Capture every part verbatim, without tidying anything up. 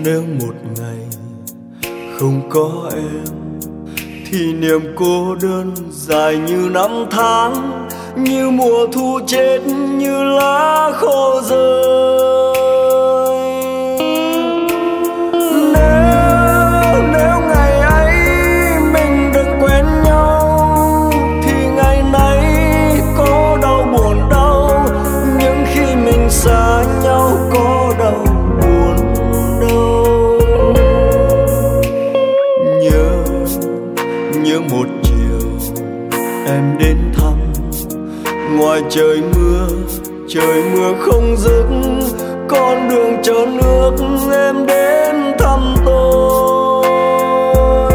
Nếu một ngày không có em thì niềm cô đơn dài như năm tháng, như mùa thu chết, như lá khô rơi. Nếu, nếu ngày ấy mình đừng quen nhau thì ngày nay có đau buồn đâu, nhưng khi mình xa nhau có đau buồn đâu. Nhớ, nhớ một chiều em đến thăm, ngoài trời mưa, trời mưa không dứt, con đường trơn nước em đến thăm tôi.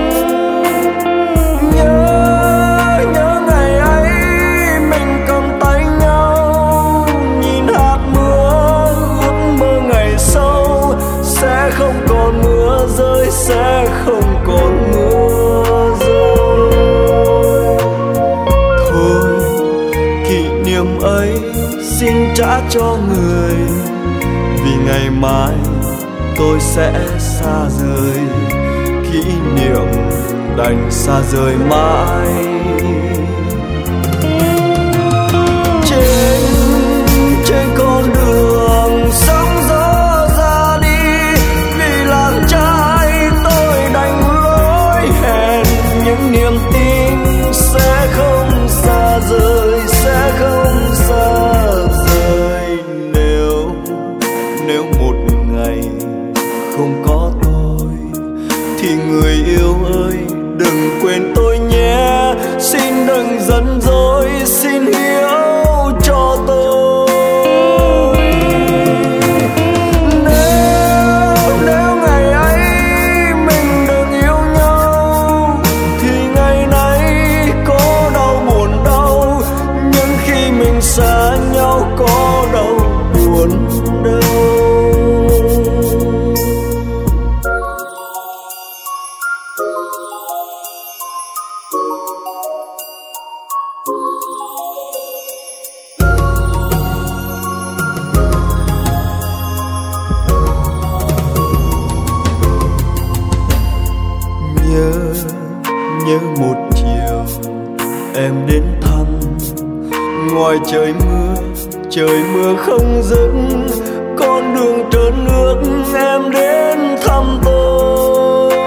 Nhớ, nhớ ngày ấy mình cầm tay nhau, nhìn hạt mưa ước mơ ngày sau sẽ không còn mưa rơi, sẽ không còn mưa rơi. Thôi kỷ niệm ấy xin trả cho người, vì ngày mai tôi sẽ xa rời, kỷ niệm đành xa rời mãi. Trên, trên con đường sóng gió ra đi, vì làng trai tôi đành lối hẹn, những niềm tin sẽ không xa rời, sẽ không xa rời. Nếu, nếu một ngày không có tôi thì người yêu ơi đừng quên tôi nhé, xin đừng giận dỗi, xin hiểu cho tôi. Nếu, nếu ngày ấy mình đừng yêu nhau thì ngày nay có đau buồn đâu, nhưng khi mình xa nhau có đau buồn đâu. Nhớ, nhớ một chiều em đến thăm, ngoài trời mưa, trời mưa không dứt, con đường trơn nước em đến thăm tôi.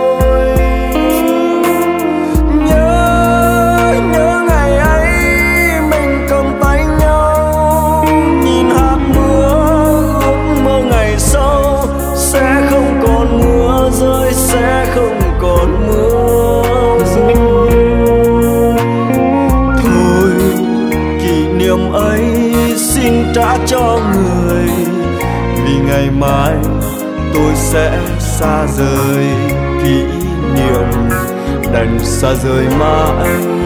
Nhớ, nhớ ngày ấy mình cầm tay nhau, nhìn hạt mưa ước mơ ngày sau sẽ không còn mưa rơi, sẽ không còn mưa rơi. Thôi kỷ niệm ấy xin trả cho người, vì ngày mai tôi sẽ xa rời, kỷ niệm đành xa rời mãi.